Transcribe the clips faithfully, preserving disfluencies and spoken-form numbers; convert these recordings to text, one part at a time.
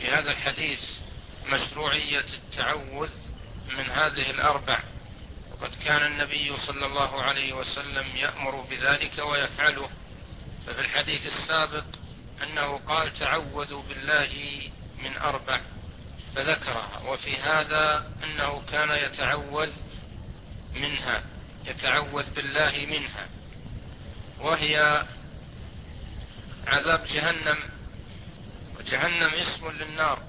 في هذا الحديث مشروعية التعوذ من هذه الأربع، وقد كان النبي صلى الله عليه وسلم يأمر بذلك ويفعله. ففي الحديث السابق أنه قال تعوذوا بالله من أربع فذكرها، وفي هذا أنه كان يتعوذ منها، يتعوذ بالله منها، وهي عذاب جهنم. وجهنم اسم للنار،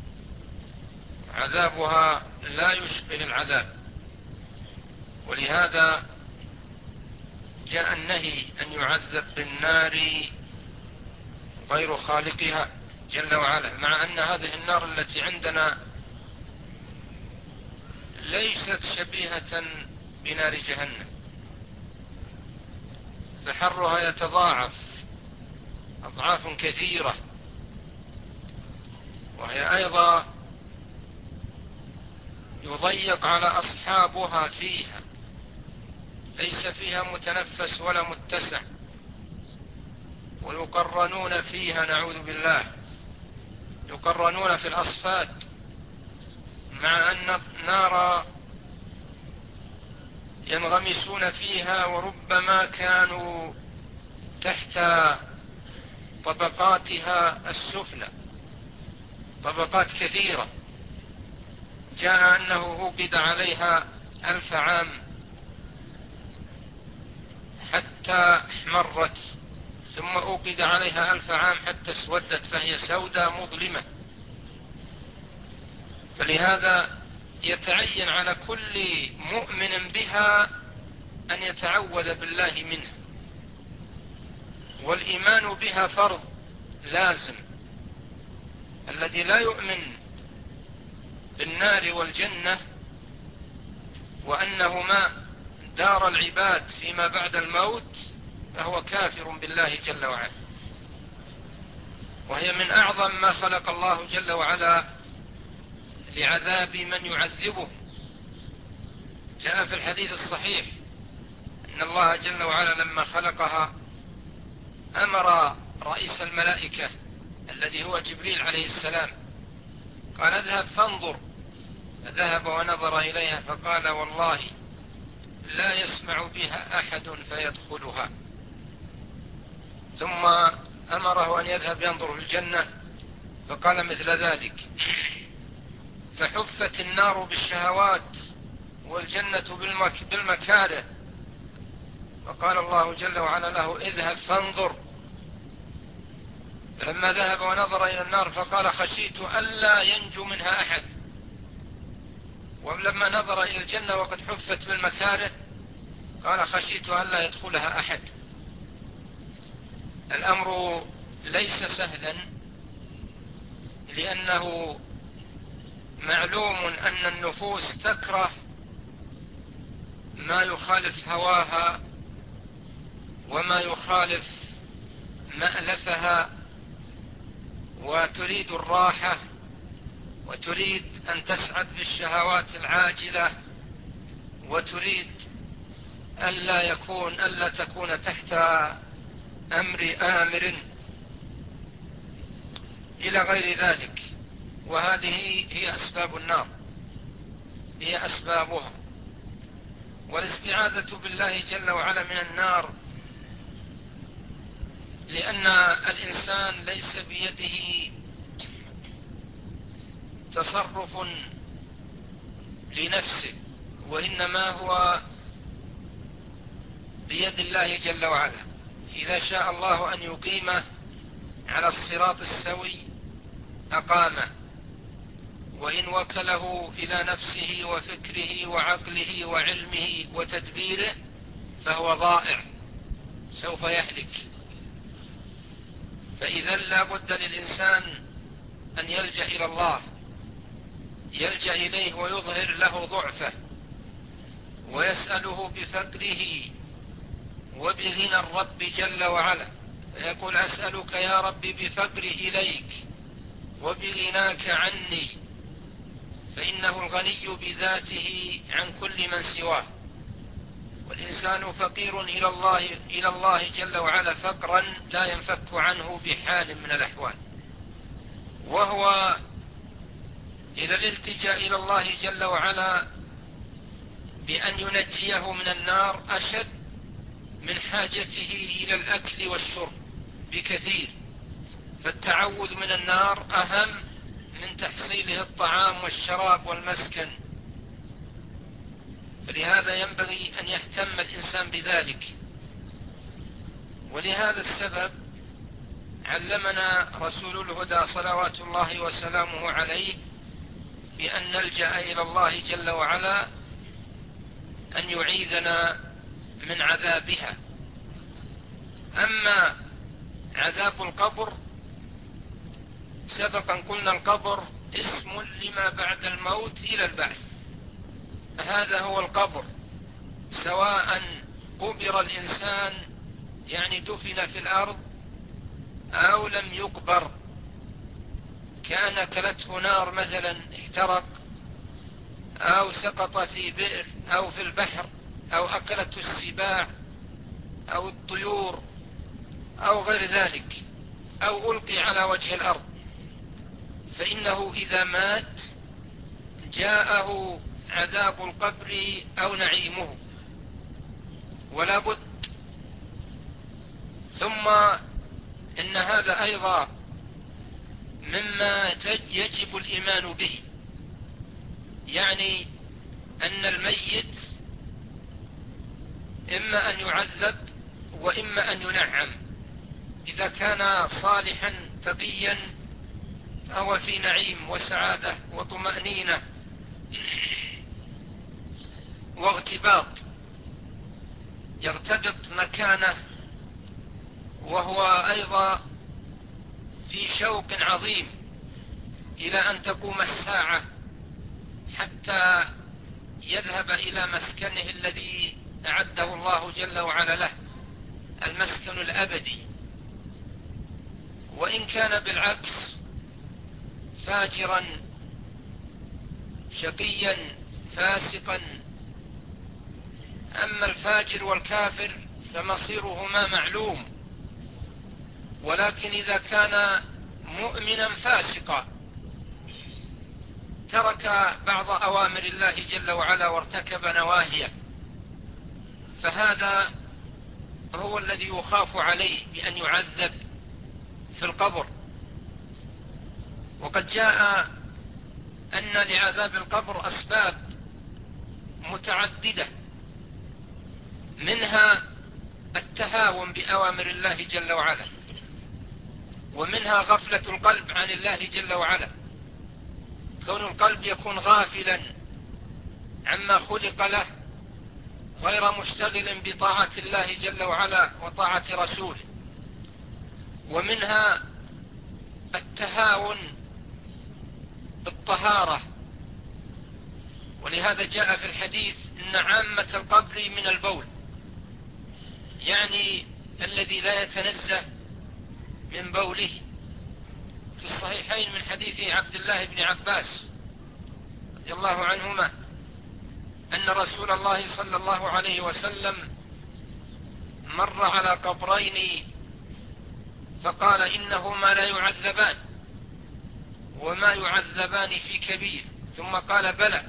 عذابها لا يشبه العذاب، ولهذا جاء النهي أن يعذب بالنار غير خالقها جل وعلا، مع أن هذه النار التي عندنا ليست شبيهة بنار جهنم، فحرها يتضاعف أضعاف كثيرة، وهي أيضا يضيق على أصحابها فيها، ليس فيها متنفس ولا متسع، ويقرنون فيها نعوذ بالله، يقرنون في الأصفاد، مع أن النار ينغمسون فيها وربما كانوا تحت طبقاتها السفلى، طبقات كثيرة. جاء أنه أوقد عليها ألف عام حتى احمرت، ثم أوقد عليها ألف عام حتى اسودت، فهي سوداء مظلمة. فلهذا يتعين على كل مؤمن بها أن يتعوذ بالله منها، والإيمان بها فرض لازم. الذي لا يؤمن بالنار والجنة وأنهما دار العباد فيما بعد الموت فهو كافر بالله جل وعلا، وهي من أعظم ما خلق الله جل وعلا لعذاب من يعذبه. جاء في الحديث الصحيح أن الله جل وعلا لما خلقها أمر رئيس الملائكة الذي هو جبريل عليه السلام، قال اذهب فانظر، فذهب ونظر إليها فقال والله لا يسمع بها أحد فيدخلها. ثم أمره أن يذهب ينظر في الجنة فقال مثل ذلك، فحفت النار بالشهوات والجنة بالمكاره، فقال الله جل وعلا له اذهب فانظر. فلما ذهب ونظر إلى النار فقال خشيت ألا ينجو منها أحد، ولما نظر إلى الجنة وقد حفت بالمكاره قال خشيت ألا يدخلها أحد. الأمر ليس سهلا، لأنه معلوم أن النفوس تكره ما يخالف هواها وما يخالف مألفها، وتريد الراحة وتريد أن تسعد بالشهوات العاجلة، وتريد ألا يكون ألا تكون تحت أمر آمر إلى غير ذلك. وهذه هي أسباب النار، هي أسبابها. والاستعاذة بالله جل وعلا من النار، لأن الإنسان ليس بيده تصرف لنفسه، وإنما هو بيد الله جل وعلا. إذا شاء الله أن يقيمه على الصراط السوي أقامه، وإن وكله إلى نفسه وفكره وعقله وعلمه وتدبيره فهو ضائع، سوف يهلك. فإذا لا بد للإنسان أن يلجأ إلى الله، يلجأ إليه ويظهر له ضعفه ويسأله بفقره وبغنى الرب جل وعلا، فيقول أسألك يا رب بفقري إليك وبغناك عني، فإنه الغني بذاته عن كل من سواه. والإنسان فقير إلى الله, إلى الله جل وعلا فقرا لا ينفك عنه بحال من الأحوال، وهو إلى الالتجاء إلى الله جل وعلا بأن ينجيه من النار أشد من حاجته إلى الأكل والشرب بكثير، فالتعوذ من النار أهم من تحصيله الطعام والشراب والمسكن، فلهذا ينبغي أن يهتم الإنسان بذلك. ولهذا السبب علمنا رسول الهدى صلوات الله وسلامه عليه بأن نلجأ إلى الله جل وعلا أن يعيذنا من عذابها. أما عذاب القبر سبقا قلنا القبر اسم لما بعد الموت إلى البعث، هذا هو القبر، سواء قبر الإنسان يعني دفن في الأرض أو لم يقبر، كان أكلته نار مثلا احترق، أو سقط في بئر أو في البحر، أو أكلته السباع أو الطيور أو غير ذلك، أو ألقي على وجه الأرض، فإنه إذا مات جاءه عذاب القبر أو نعيمه ولا بد. ثم إن هذا أيضا مما يجب الإيمان به، يعني أن الميت إما أن يعذب وإما أن ينعم. إذا كان صالحا تقيا فهو في نعيم وسعادة وطمأنينة واغتباط، يغتبط مكانه، وهو أيضا في شوق عظيم إلى أن تقوم الساعة حتى يذهب إلى مسكنه الذي أعده الله جل وعلا له، المسكن الأبدي. وإن كان بالعكس فاجرا شقيا فاسقا، أما الفاجر والكافر فمصيرهما معلوم، ولكن إذا كان مؤمنا فاسقا ترك بعض أوامر الله جل وعلا وارتكب نواهيه، فهذا هو الذي يخاف عليه بأن يعذب في القبر. وقد جاء أن لعذاب القبر أسباب متعددة، منها التهاون بأوامر الله جل وعلا، ومنها غفلة القلب عن الله جل وعلا، كون القلب يكون غافلا عما خلق له غير مشتغل بطاعة الله جل وعلا وطاعة رسوله. ومنها التهاون بالطهارة، ولهذا جاء في الحديث إن عامة القبر من البول، يعني الذي لا يتنزه من بوله. في الصحيحين من حديث عبد الله بن عباس رضي الله عنهما أن رسول الله صلى الله عليه وسلم مر على قبرين فقال إنهما لا يعذبان وما يعذبان في كبير، ثم قال بلى،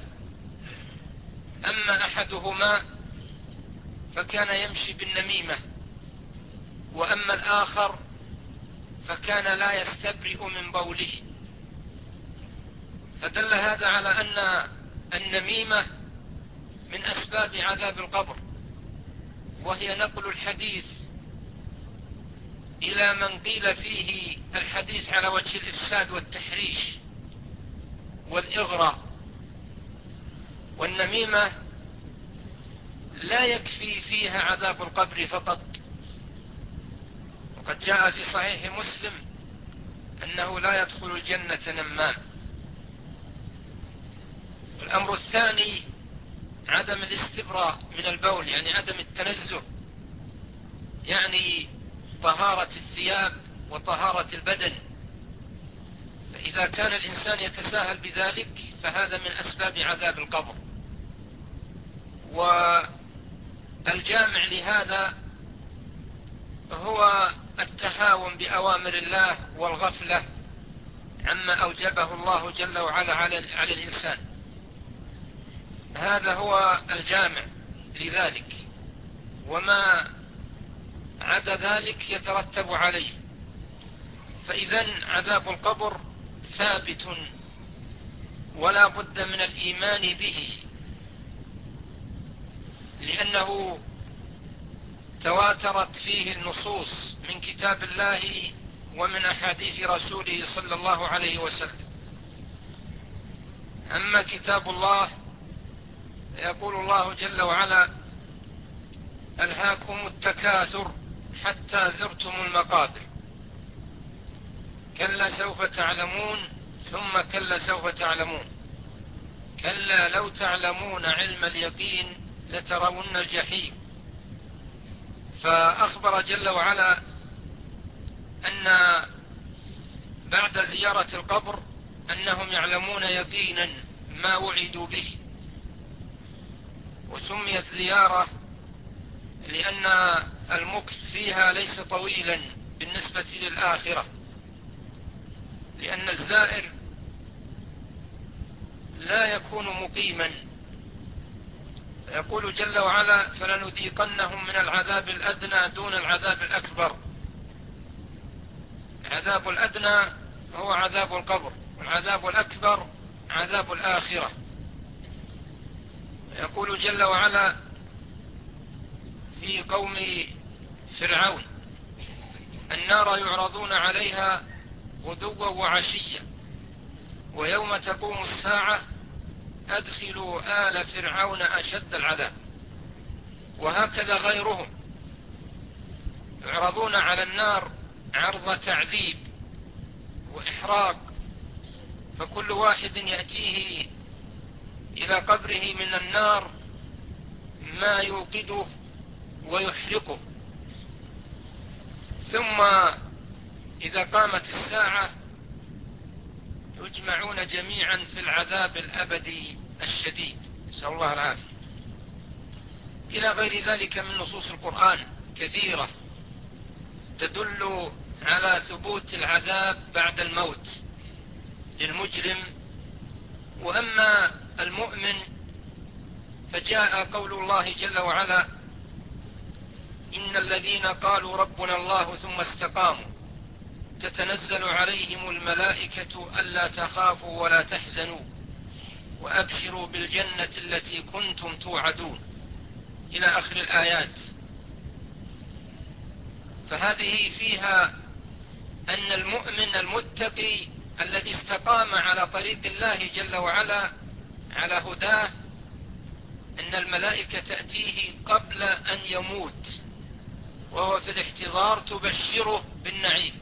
أما أحدهما فكان يمشي بالنميمة، وأما الآخر فكان لا يستبرئ من بوله. فدل هذا على أن النميمة من أسباب عذاب القبر، وهي نقل الحديث إلى من قيل فيه الحديث على وجه الإفساد والتحريش والإغراء. والنميمة لا يكفي فيها عذاب القبر فقط، وقد جاء في صحيح مسلم أنه لا يدخل الجنة نمام. الأمر الثاني عدم الاستبراء من البول، يعني عدم التنزه، يعني طهارة الثياب وطهارة البدن. فإذا كان الإنسان يتساهل بذلك فهذا من أسباب عذاب القبر. والجامع لهذا هو التهاون بأوامر الله والغفلة عما أوجبه الله جل وعلا على, على الإنسان. هذا هو الجامع لذلك، وما عدا ذلك يترتب عليه. فإذن عذاب القبر ثابت ولا بد من الإيمان به، لأنه تواترت فيه النصوص من كتاب الله ومن أحاديث رسوله صلى الله عليه وسلم. أما كتاب الله يقول الله جل وعلا: ألهاكم التكاثر حتى زرتم المقابر، كلا سوف تعلمون ثم كلا سوف تعلمون، كلا لو تعلمون علم اليقين لترون الجحيم. فأخبر جل وعلا أن بعد زيارة القبر أنهم يعلمون يقينا ما وعدوا به. وسميت زيارة لأن المكث فيها ليس طويلا بالنسبة للآخرة، لأن الزائر لا يكون مقيما. يقول جل وعلا: فلنذيقنهم من العذاب الأدنى دون العذاب الأكبر. العذاب الأدنى هو عذاب القبر، والعذاب الأكبر عذاب الآخرة. يقول جل وعلا في قوم فرعون: النار يعرضون عليها غدوا وعشيا ويوم تقوم الساعة أدخلوا آل فرعون أشد العذاب. وهكذا غيرهم يعرضون على النار عرض تعذيب وإحراق، فكل واحد يأتيه إلى قبره من النار ما يوقده ويحرقه. ثم إذا قامت الساعة يجمعون جميعا في العذاب الأبدي الشديد، نسأل الله العافية. إلى غير ذلك من نصوص القرآن كثيرة تدل على ثبوت العذاب بعد الموت للمجرم. وأما المؤمن فجاء قول الله جل وعلا: إن الذين قالوا ربنا الله ثم استقاموا تتنزل عليهم الملائكة ألا تخافوا ولا تحزنوا وأبشروا بالجنة التي كنتم توعدون، إلى آخر الآيات. فهذه فيها أن المؤمن المتقي الذي استقام على طريق الله جل وعلا على هداه أن الملائكة تأتيه قبل أن يموت وهو في الاحتضار تبشره بالنعيم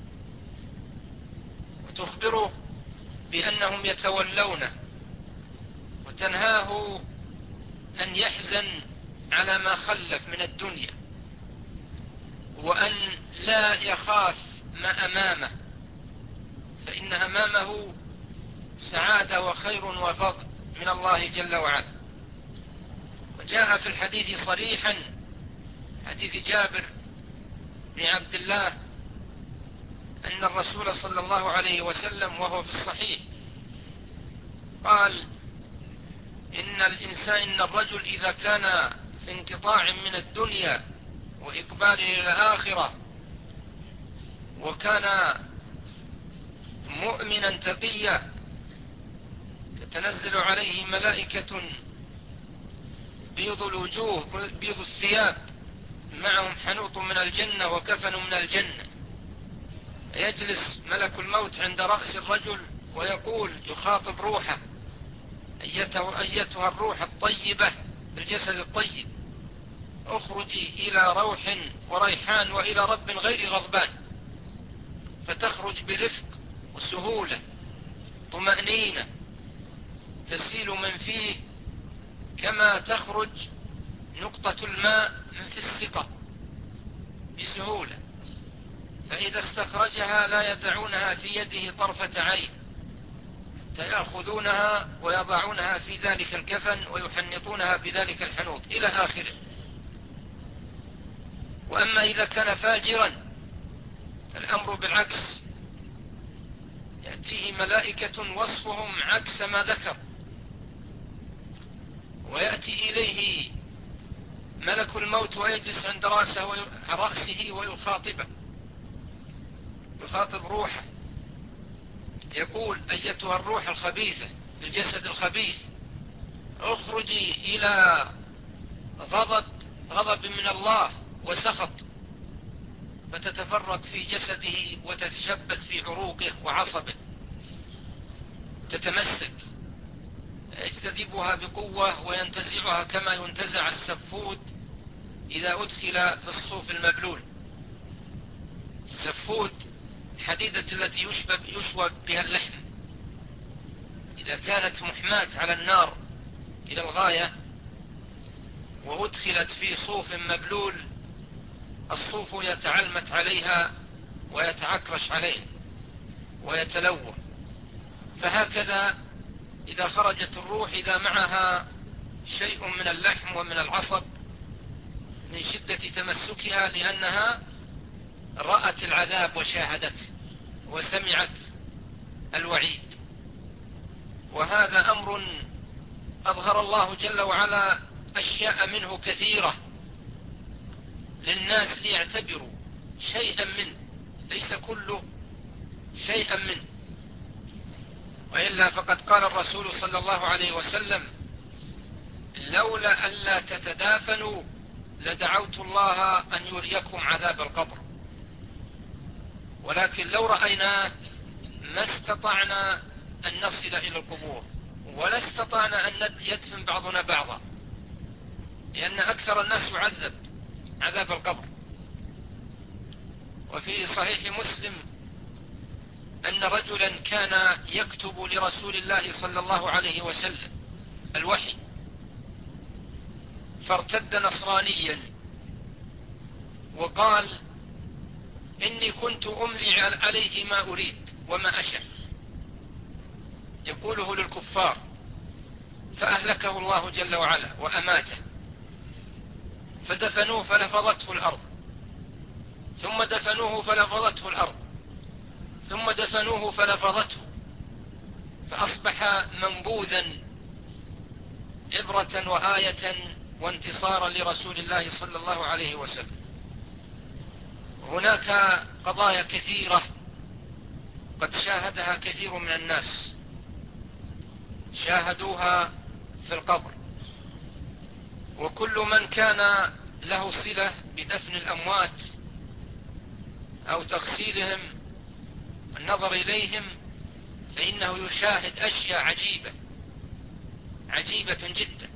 وتخبره بأنهم يتولونه، وتنهاه أن يحزن على ما خلف من الدنيا، وأن لا يخاف ما أمامه، فإن أمامه سعادة وخير وفضل من الله جل وعلا. وجاء في الحديث صريحا، حديث جابر بن عبد الله، أن الرسول صلى الله عليه وسلم وهو في الصحيح قال: إن الإنسان إن الرجل إذا كان في انقطاع من الدنيا وإقبال إلى الآخرة وكان مؤمنا تقيا تتنزل عليه ملائكة بيض الوجوه بيض الثياب معهم حنوط من الجنة وكفن من الجنة، يجلس ملك الموت عند رأس الرجل ويقول يخاطب روحه: أيتها الروح الطيبة بالجسد الطيب اخرجي إلى روح وريحان وإلى رب غير غضبان، فتخرج برفق وسهولة طمأنينة تسيل من فيه كما تخرج نقطة الماء من في السقة بسهولة، فإذا استخرجها لا يدعونها في يده طرفة عين حتى يأخذونها ويضعونها في ذلك الكفن ويحنطونها بذلك الحنوط إلى آخره. وأما إذا كان فاجرا فالأمر بالعكس، تأتيه ملائكة وصفهم عكس ما ذكر، ويأتي إليه ملك الموت ويجلس عند رأسه, رأسه ويخاطبه، يخاطب روحه، يقول: أيتها الروح الخبيثة في الجسد الخبيث، اخرجي إلى غضب غضب من الله وسخط، فتتفرق في جسده وتتشبث في عروقه وعصبه، تتمسك، يجتذبها بقوة وينتزعها كما ينتزع السفود إذا أدخل في الصوف المبلول. السفود حديدة التي يشبب يشوب بها اللحم، إذا كانت محماة على النار إلى الغاية وأدخلت في صوف مبلول، الصوف يتعلمت عليها ويتعكرش عليه ويتلوى. فهكذا إذا خرجت الروح إذا معها شيء من اللحم ومن العصب من شدة تمسكها، لأنها رأت العذاب وشاهدته وسمعت الوعيد. وهذا أمر أظهر الله جل وعلا أشياء منه كثيرة للناس ليعتبروا شيئا منه، ليس كله شيئا منه، وإلا فقد قال الرسول صلى الله عليه وسلم: لولا ألا تتدافنوا لدعوت الله أن يريكم عذاب القبر، ولكن لو رأيناه ما استطعنا أن نصل إلى القبور، ولا استطعنا أن يدفن بعضنا بعضا، لأن أكثر الناس يعذب عذاب القبر. وفي صحيح مسلم أن رجلا كان يكتب لرسول الله صلى الله عليه وسلم الوحي، فارتد نصرانيا وقال: إني كنت أملي عليه ما أريد وما أشاء، يقوله للكفار، فأهلكه الله جل وعلا وأماته، فدفنوه فلفظته الأرض، ثم دفنوه فلفظته الأرض، ثم دفنوه فلفظته، فأصبح منبوذا عبرة وآية وانتصارا لرسول الله صلى الله عليه وسلم. هناك قضايا كثيرة قد شاهدها كثير من الناس، شاهدوها في القبر، وكل من كان له صلة بدفن الأموات أو تغسيلهم النظر إليهم فإنه يشاهد أشياء عجيبة عجيبة جدا.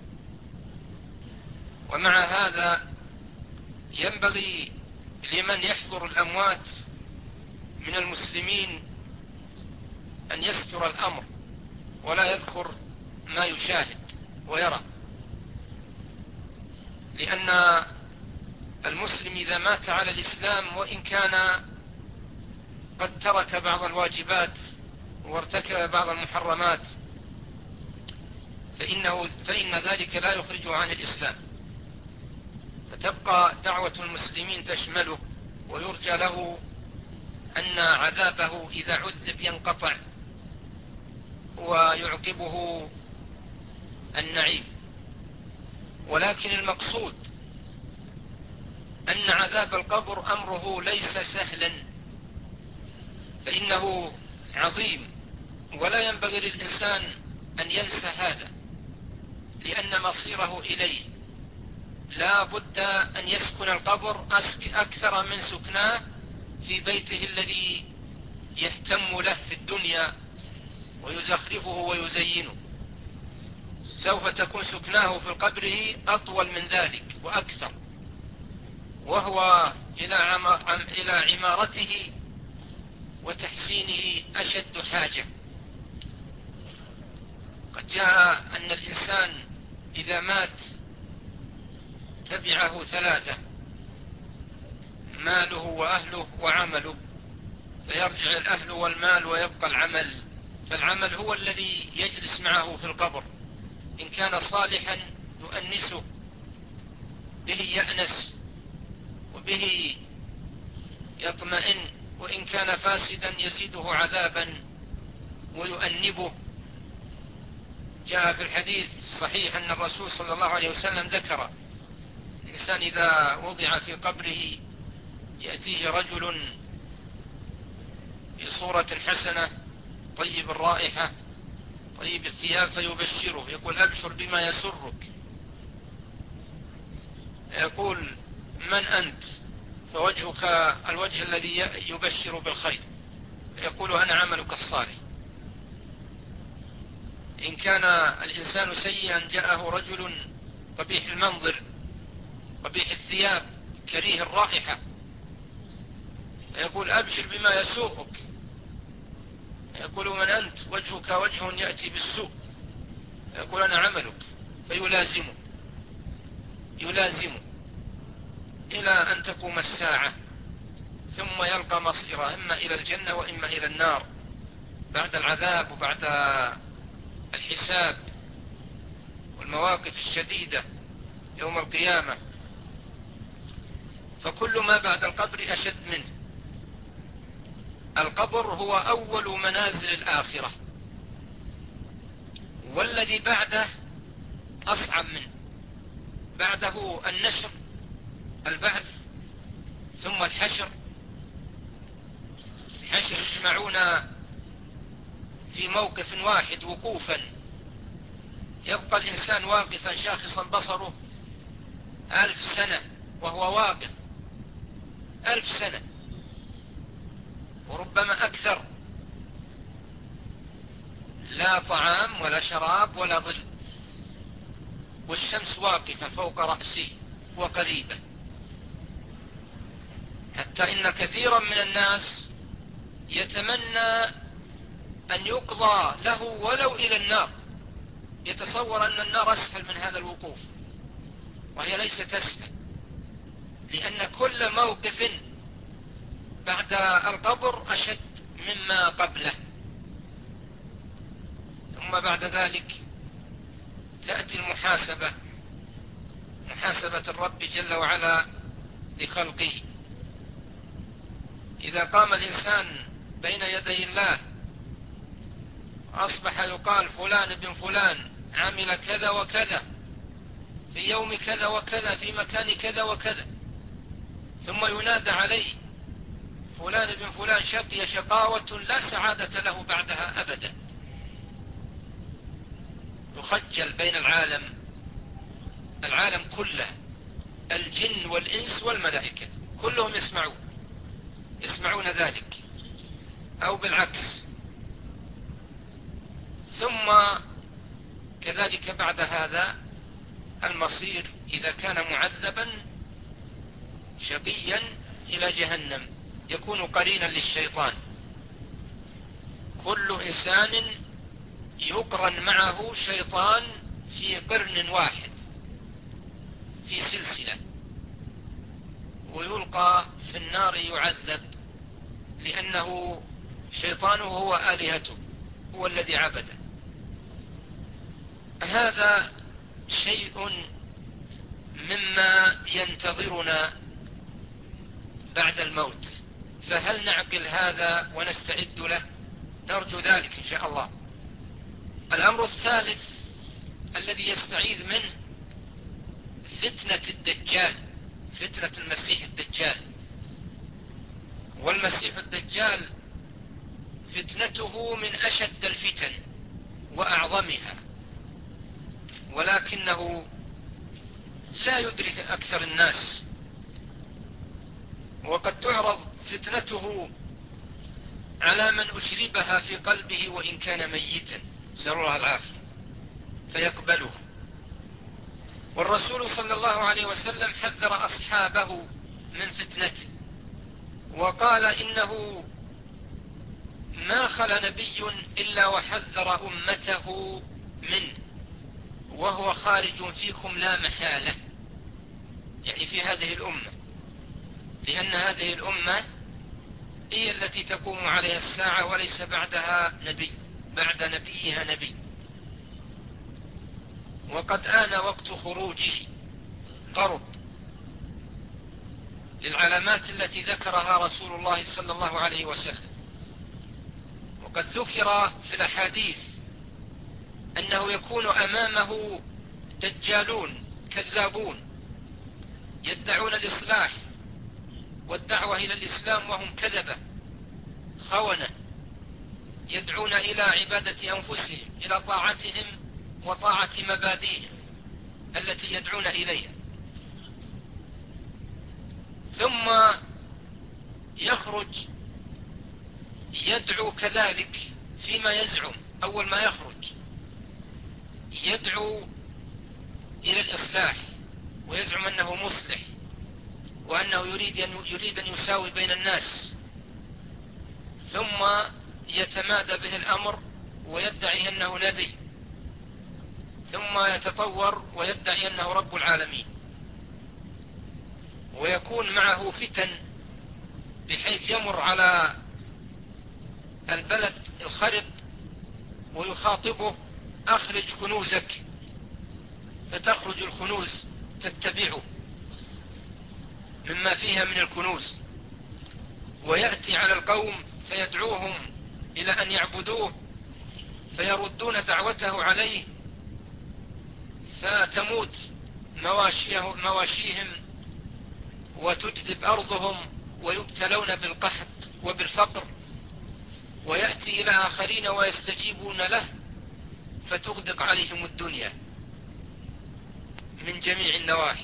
ومع هذا ينبغي لمن يحضر الأموات من المسلمين أن يستر الأمر ولا يذكر ما يشاهد ويرى، لأن المسلم إذا مات على الإسلام وإن كان قد ترك بعض الواجبات وارتكب بعض المحرمات فإنه فإن ذلك لا يخرجه عن الإسلام، فتبقى دعوة المسلمين تشمله، ويرجى له أن عذابه إذا عذب ينقطع ويعقبه النعيم. ولكن المقصود أن عذاب القبر أمره ليس سهلا، فإنه عظيم، ولا ينبغي للإنسان أن ينسى هذا، لأن مصيره إليه. لا بد أن يسكن القبر أكثر من سكناه في بيته الذي يهتم له في الدنيا ويزخرفه ويزينه، سوف تكون سكناه في قبره أطول من ذلك وأكثر، وهو إلى عمارته وتحسينه أشد حاجة. قد جاء أن الإنسان إذا مات تبعه ثلاثة: ماله وأهله وعمله، فيرجع الأهل والمال ويبقى العمل، فالعمل هو الذي يجلس معه في القبر، إن كان صالحا يؤنسه به يأنس وبه يطمئن، وإن كان فاسدا يزيده عذابا ويؤنبه. جاء في الحديث الصحيح أن الرسول صلى الله عليه وسلم ذكر الإنسان إذا وضع في قبره يأتيه رجل بصورة حسنة طيب الرائحة طيب الثياب فيبشره، يقول أبشر بما يسرك. يقول من أنت؟ فوجهك الوجه الذي يبشر بالخير. يقول أنا عملك الصالح. إن كان الإنسان سيئا جاءه رجل قبيح المنظر قبيح الثياب كريه الرائحة، يقول أبشر بما يسوءك. يقول من أنت؟ وجهك وجه يأتي بالسوء. يقول أنا عملك، فيلازمه يلازمه إلى أن تقوم الساعة، ثم يلقى مصيره إما إلى الجنة وإما إلى النار بعد العذاب وبعد الحساب والمواقف الشديدة يوم القيامة. فكل ما بعد القبر أشد منه. القبر هو أول منازل الآخرة، والذي بعده أصعب منه. بعده النشر البعث، ثم الحشر. الحشر يجمعون في موقف واحد وقوفا، يبقى الإنسان واقفا شاخصا بصره ألف سنة وهو واقف، ألف سنة وربما أكثر، لا طعام ولا شراب ولا ظل، والشمس واقفة فوق رأسه وقريبة، حتى إن كثيرا من الناس يتمنى أن يقضى له ولو إلى النار، يتصور أن النار أسهل من هذا الوقوف، وهي ليست أسهل، لأن كل موقف بعد القبر أشد مما قبله. ثم بعد ذلك تأتي المحاسبة، محاسبة الرب جل وعلا لخلقه. إذا قام الإنسان بين يدي الله أصبح يقال فلان ابن فلان عمل كذا وكذا في يوم كذا وكذا في مكان كذا وكذا، ثم ينادى عليه فلان ابن فلان شقي شقاوة لا سعادة له بعدها أبدا. يخجل بين العالم العالم كله، الجن والإنس والملائكة كلهم يسمعون يسمعون ذلك أو بالعكس. ثم كذلك بعد هذا المصير إذا كان معذبا شقيا إلى جهنم يكون قرينا للشيطان. كل إنسان يقرن معه شيطان في قرن واحد في سلسلة، ويلقى في النار يعذب، لأنه شيطانه هو آلهته، هو الذي عبده. هذا شيء مما ينتظرنا بعد الموت، فهل نعقل هذا ونستعد له؟ نرجو ذلك إن شاء الله. الأمر الثالث الذي يستعيذ منه فتنة الدجال، فتنة المسيح الدجال. والمسيح الدجال فتنته من أشد الفتن وأعظمها، ولكنه لا يدرك أكثر الناس، وقد تعرض فتنته على من أشربها في قلبه وإن كان ميتا، نسأل الله العافية، فيقبله. والرسول صلى الله عليه وسلم حذر أصحابه من فتنته، وقال إنه ما خلا نبي إلا وحذر أمته منه، وهو خارج فيكم لا محالة، يعني في هذه الأمة، لأن هذه الأمة هي التي تقوم عليها الساعة وليس بعدها نبي، بعد نبيها نبي. وقد آن وقت خروجه، قرب، للعلامات التي ذكرها رسول الله صلى الله عليه وسلم. وقد ذكر في الأحاديث أنه يكون أمامه دجالون كذابون يدعون الإصلاح والدعوة إلى الإسلام وهم كذبة خونة، يدعون إلى عبادة أنفسهم، إلى طاعتهم وطاعة مبادئهم التي يدعون إليها. ثم يخرج يدعو كذلك فيما يزعم، أول ما يخرج يدعو إلى الإصلاح ويزعم أنه مصلح وأنه يريد أن يريد أن يساوي بين الناس، ثم يتمادى به الأمر ويدعي أنه نبي، ثم يتطور ويدعي أنه رب العالمين، ويكون معه فتن بحيث يمر على البلد الخرب ويخاطبه: أخرج كنوزك، فتخرج الكنوز تتبعه مما فيها من الكنوز، ويأتي على القوم فيدعوهم إلى أن يعبدوه فيردون دعوته عليه، فتموت مواشيهم وتجذب أرضهم ويبتلون بالقحط وبالفقر، ويأتي إلى آخرين ويستجيبون له فتغدق عليهم الدنيا من جميع النواحي.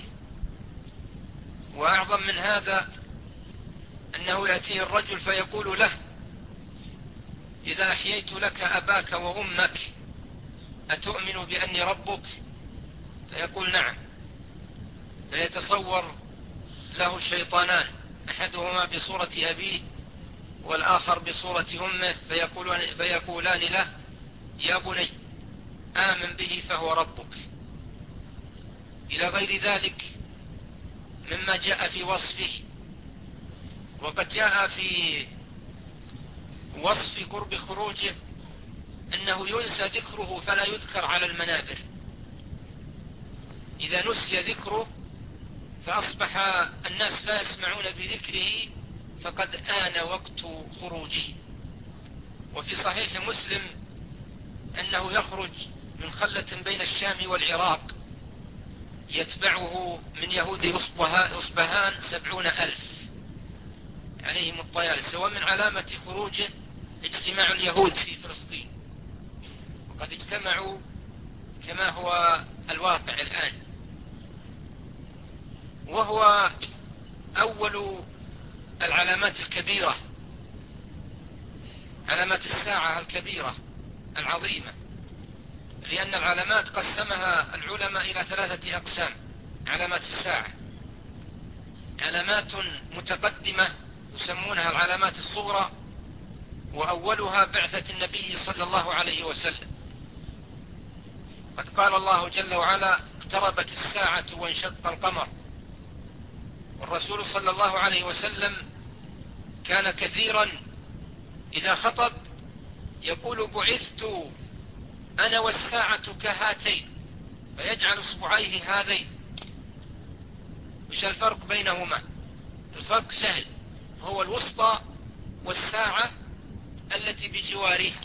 وأعظم من هذا أنه يأتيه الرجل فيقول له: إذا أحييت لك أباك وأمك أتؤمن بأني ربك؟ فيقول: نعم. فيتصور له شيطانان، أحدهما بصورة أبيه والآخر بصورة أمه، فيقولان, فيقولان له: يا بني آمن به فهو ربك، إلى غير ذلك مما جاء في وصفه. وقد جاء في وصف قرب خروجه أنه ينسى ذكره فلا يذكر على المنابر، إذا نسي ذكره فأصبح الناس لا يسمعون بذكره فقد آن وقت خروجه. وفي صحيح مسلم أنه يخرج من خلة بين الشام والعراق يتبعه من يهود أصبهان سبعون ألف عليهم الطيالس، ومن علامة خروجه اجتماع اليهود في فلسطين، وقد اجتمعوا كما هو الواقع الآن. وهو أول العلامات الكبيرة، علامات الساعة الكبيرة العظيمة، لأن العلامات قسمها العلماء إلى ثلاثة أقسام: علامات الساعة، علامات متقدمة يسمونها العلامات الصغرى، وأولها بعثة النبي صلى الله عليه وسلم. قد قال الله جل وعلا: اقتربت الساعة وانشق القمر. والرسول صلى الله عليه وسلم كان كثيرا إذا خطب يقول: بعثت أنا والساعة كهاتين، فيجعل اصبعيه هذين. وش الفرق بينهما؟ الفرق سهل، هو الوسطى والساعة التي بجوارها،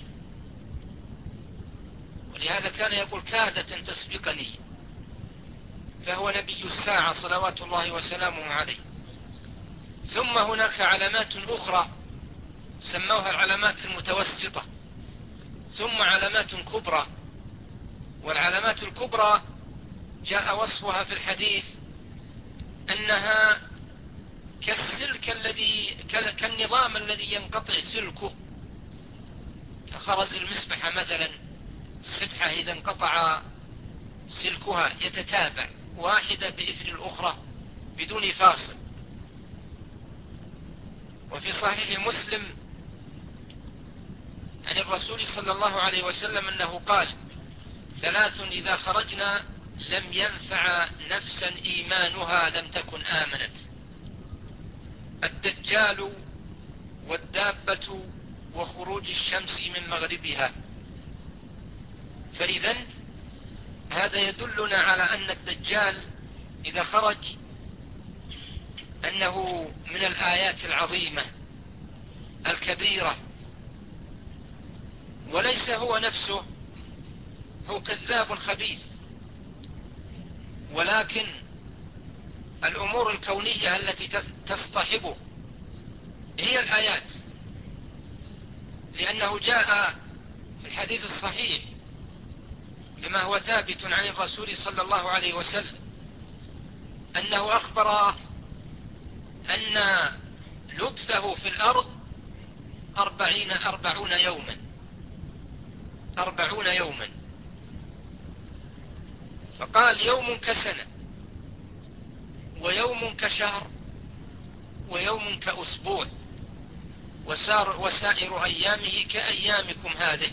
ولهذا كان يقول: كادت أن تسبقني، فهو نبي الساعة صلوات الله وسلامه عليه. ثم هناك علامات أخرى سموها العلامات المتوسطة، ثم علامات كبرى. والعلامات الكبرى جاء وصفها في الحديث أنها كالسلك الذي كالنظام الذي ينقطع سلكه، كخرز المسبحة مثلا، السبحة إذا انقطع سلكها يتتابع واحدة بإثر الأخرى بدون فاصل. وفي صحيح مسلم عن الرسول صلى الله عليه وسلم أنه قال: ثلاث إذا خرجنا لم ينفع نفسا إيمانها لم تكن آمنت: الدجال والدابة وخروج الشمس من مغربها. فإذا هذا يدلنا على أن الدجال إذا خرج أنه من الآيات العظيمة الكبيرة ليس هو نفسه هو كذاب خبيث، ولكن الأمور الكونية التي تصطحبه هي الآيات، لأنه جاء في الحديث الصحيح لما هو ثابت عن الرسول صلى الله عليه وسلم أنه أخبر أن لبثه في الأرض أربعين أربعون يوما أربعون يوما فقال يوم كسنة، ويوم كشهر، ويوم كأسبوع، وسار وسائر أيامه كأيامكم هذه.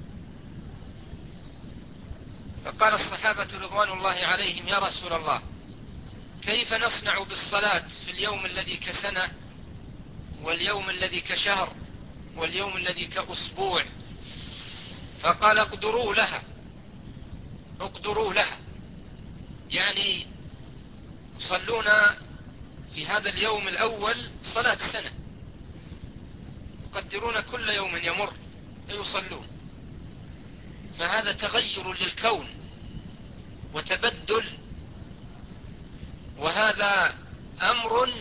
فقال الصحابة رضوان الله عليهم: يا رسول الله، كيف نصنع بالصلاة في اليوم الذي كسنة، واليوم الذي كشهر، واليوم الذي كأسبوع؟ فقال: اقدروا لها اقدروا لها، يعني يصلون في هذا اليوم الأول صلاة سنة، يقدرون كل يوم يمر يصلون. فهذا تغير للكون وتبدل، وهذا أمر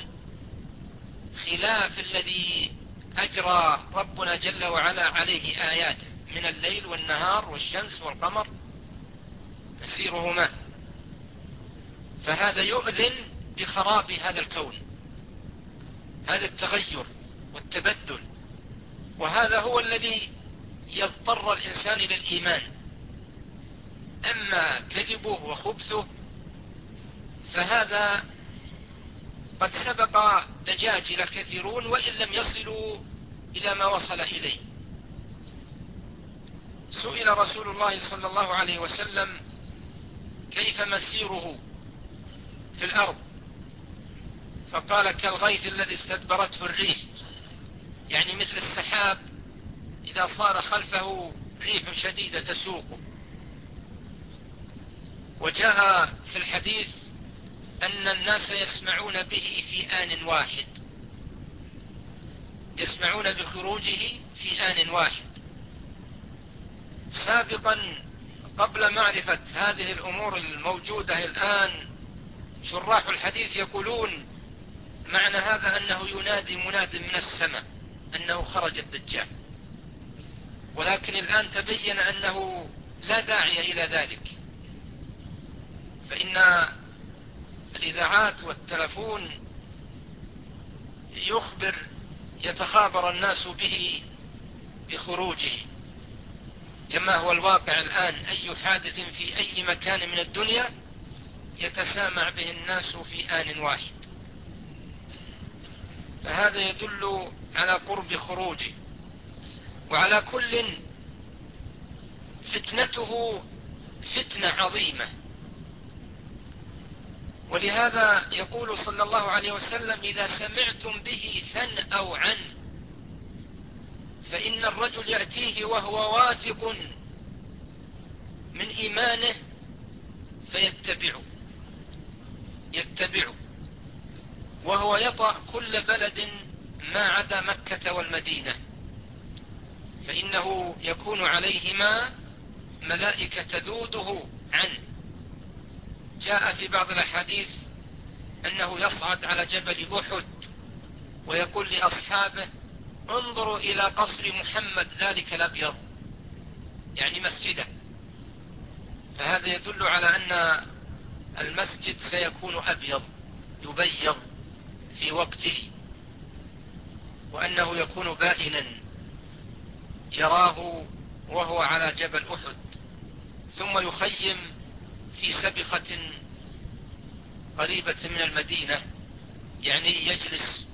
خلاف الذي أجرى ربنا جل وعلا عليه آياته من الليل والنهار والشمس والقمر مسيرهما. فهذا يؤذن بخراب هذا الكون، هذا التغير والتبدل، وهذا هو الذي يضطر الإنسان إلى الإيمان. أما كذبه وخبثه فهذا قد سبق دجاجل كثيرون وإن لم يصلوا إلى ما وصل إليه. سئل رسول الله صلى الله عليه وسلم كيف مسيره في الأرض، فقال: كالغيث الذي استدبرته الريح، يعني مثل السحاب إذا صار خلفه ريح شديدة تسوقه. وجاء في الحديث أن الناس يسمعون به في آن واحد، يسمعون بخروجه في آن واحد. سابقا قبل معرفة هذه الأمور الموجودة الآن، شراح الحديث يقولون معنى هذا أنه ينادي مناد من السماء أنه خرج الدجال، ولكن الآن تبين أنه لا داعي إلى ذلك، فإن الإذاعات والتلفون يخبر يتخابر الناس به بخروجه، كما هو الواقع الآن. أي حادث في أي مكان من الدنيا يتسامع به الناس في آن واحد، فهذا يدل على قرب خروجه. وعلى كل فتنته فتنة عظيمة، ولهذا يقول صلى الله عليه وسلم: إذا سمعتم به فانأوا عنه، فإن الرجل يأتيه وهو واثق من إيمانه فيتبعه يتبعه وهو يطأ كل بلد ما عدا مكة والمدينة، فإنه يكون عليهما ملائكة تذوده عنه. جاء في بعض الأحاديث أنه يصعد على جبل أحد ويقول لأصحابه: انظروا إلى قصر محمد ذلك الأبيض، يعني مسجده. فهذا يدل على أن المسجد سيكون أبيض يبيض في وقته، وأنه يكون بائنا يراه وهو على جبل أحد، ثم يخيم في سبخة قريبة من المدينة، يعني يجلس،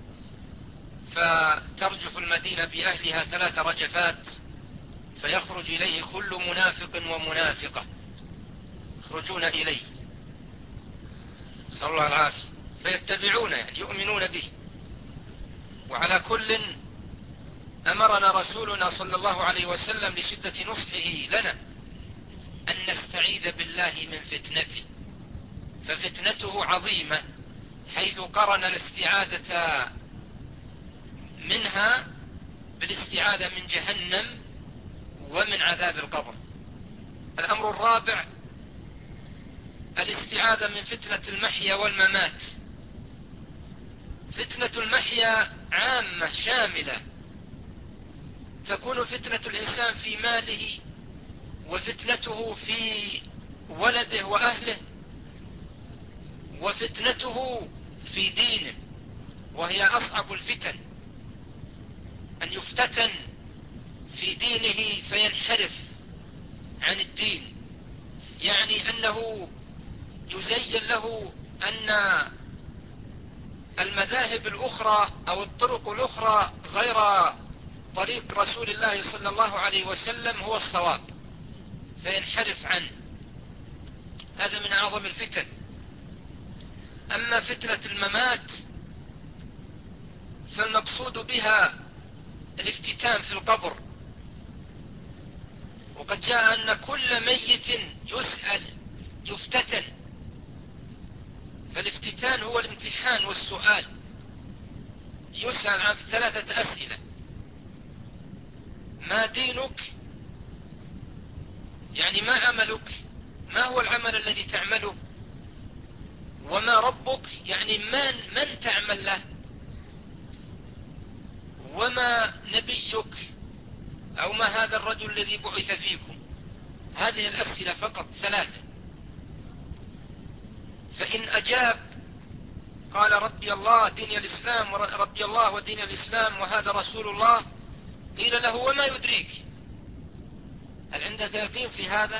فترجف المدينة بأهلها ثلاث رجفات، فيخرج إليه كل منافق ومنافقة، يخرجون إليه، نسأل الله العافية، فيتبعون يعني يؤمنون به. وعلى كل أمرنا رسولنا صلى الله عليه وسلم لشدة نصحه لنا أن نستعيذ بالله من فتنته، ففتنته عظيمة، حيث قرن ومن عذاب القبر. الأمر الرابع الاستعاذة من فتنة المحيا والممات. فتنة المحيا عامة شاملة، تكون فتنة الإنسان في ماله، وفتنته في ولده وأهله، وفتنته في دينه، وهي أصعب الفتن، أن يفتتن في دينه فينحرف عن الدين، يعني أنه يزين له أن المذاهب الأخرى أو الطرق الأخرى غير طريق رسول الله صلى الله عليه وسلم هو الصواب، فينحرف عنه. هذا من أعظم الفتن. أما فتنة الممات فالمقصود بها الافتتان في القبر، وقد جاء أن كل ميت يسأل يفتتن، فالافتتان هو الامتحان والسؤال. يسأل عن ثلاثة أسئلة: ما دينك؟ يعني ما عملك؟ ما هو العمل الذي تعمله؟ وما ربك؟ يعني من من تعمل له؟ وما نبيك؟ أو ما هذا الرجل الذي بعث فيكم؟ هذه الأسئلة فقط ثلاثة. فإن أجاب قال ربي الله دين الإسلام، ربي الله ودين الإسلام وهذا رسول الله، قيل له وما يدريك؟ هل عندك يقين في هذا؟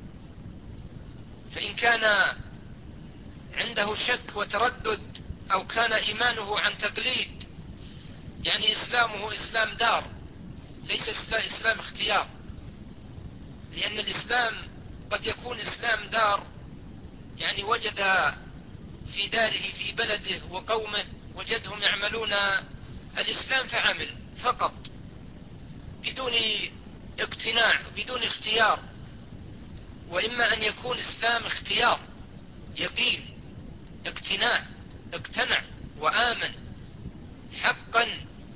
فإن كان عنده شك وتردد أو كان إيمانه عن تقليد، يعني إسلامه إسلام دار ليس إسلام اختيار، لأن الإسلام قد يكون إسلام دار، يعني وجد في داره في بلده وقومه وجدهم يعملون الإسلام فعمل فقط بدون اقتناع بدون اختيار. وإما أن يكون إسلام اختيار، يقين، اقتناع، اقتنع وآمن حقا،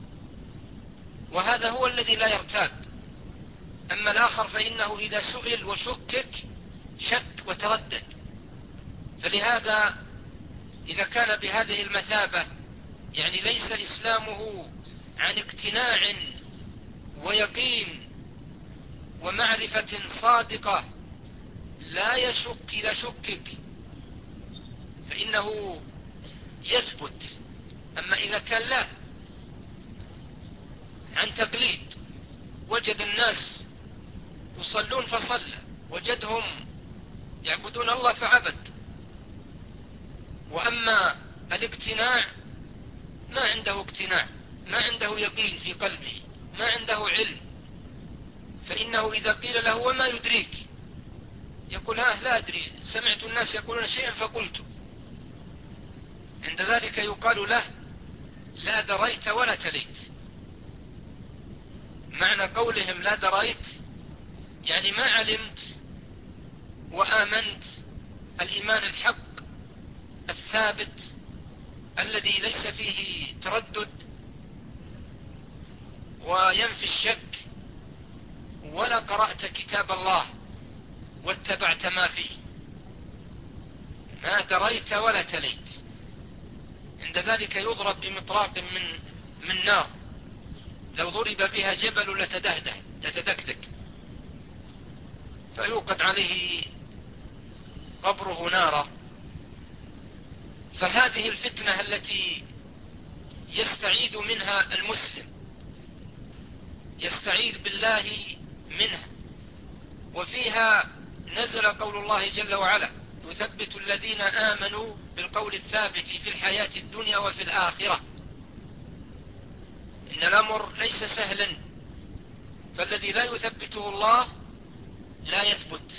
وهذا هو الذي لا يرتاب. أما الآخر فإنه إذا سئل وشكك شك وتردد. فلهذا إذا كان بهذه المثابة، يعني ليس إسلامه عن اقتناع ويقين ومعرفة صادقة لا يشك، إذا شكك فإنه يثبت. أما إذا كان لا عن تقليد، وجد الناس يصلون فصلى، وجدهم يعبدون الله فعبد. وأما الاقتناع ما عنده اقتناع، ما عنده يقين في قلبه، ما عنده علم، فإنه إذا قيل له وما يدريك يقول ها لا أدري، سمعت الناس يقولون شيئا فقلت. عند ذلك يقال له لا دريت ولا تليت. معنى قولهم لا دريت يعني ما علمت وآمنت الإيمان الحق الثابت الذي ليس فيه تردد وينفي الشك، ولا قرأت كتاب الله واتبعت ما فيه. ما دريت ولا تليت. عند ذلك يضرب بمطراق من من نار، لو ضرب بها جبل لتدهده لتدكدك، فيوقد عليه قبره نارا. فهذه الفتنة التي يستعيذ منها المسلم، يستعيذ بالله منها، وفيها نزل قول الله جل وعلا: يثبت الذين آمنوا بالقول الثابت في الحياة الدنيا وفي الآخرة. إن الأمر ليس سهلا، فالذي لا يثبته الله لا يثبت.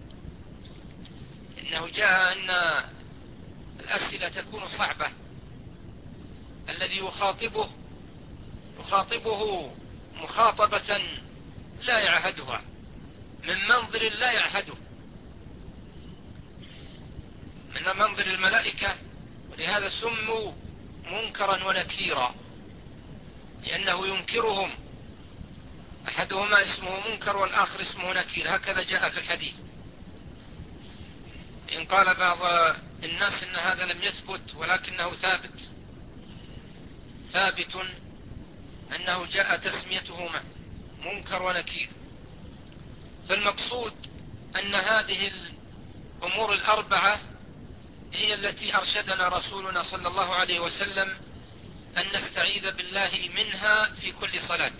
إنه جاء أن الأسئلة تكون صعبة، الذي يخاطبه يخاطبه مخاطبة لا يعهدها، من منظر لا يعهده، من منظر الملائكة. ولهذا سموا منكرا ونكيرا، لأنه ينكرهم أحدهما اسمه منكر والآخر اسمه نكير، هكذا جاء في الحديث. إن قال بعض الناس إن هذا لم يثبت، ولكنه ثابت ثابت أنه جاء تسميتهما منكر ونكير. فالمقصود أن هذه الأمور الأربعة هي التي أرشدنا رسولنا صلى الله عليه وسلم أن نستعيذ بالله منها في كل صلاة.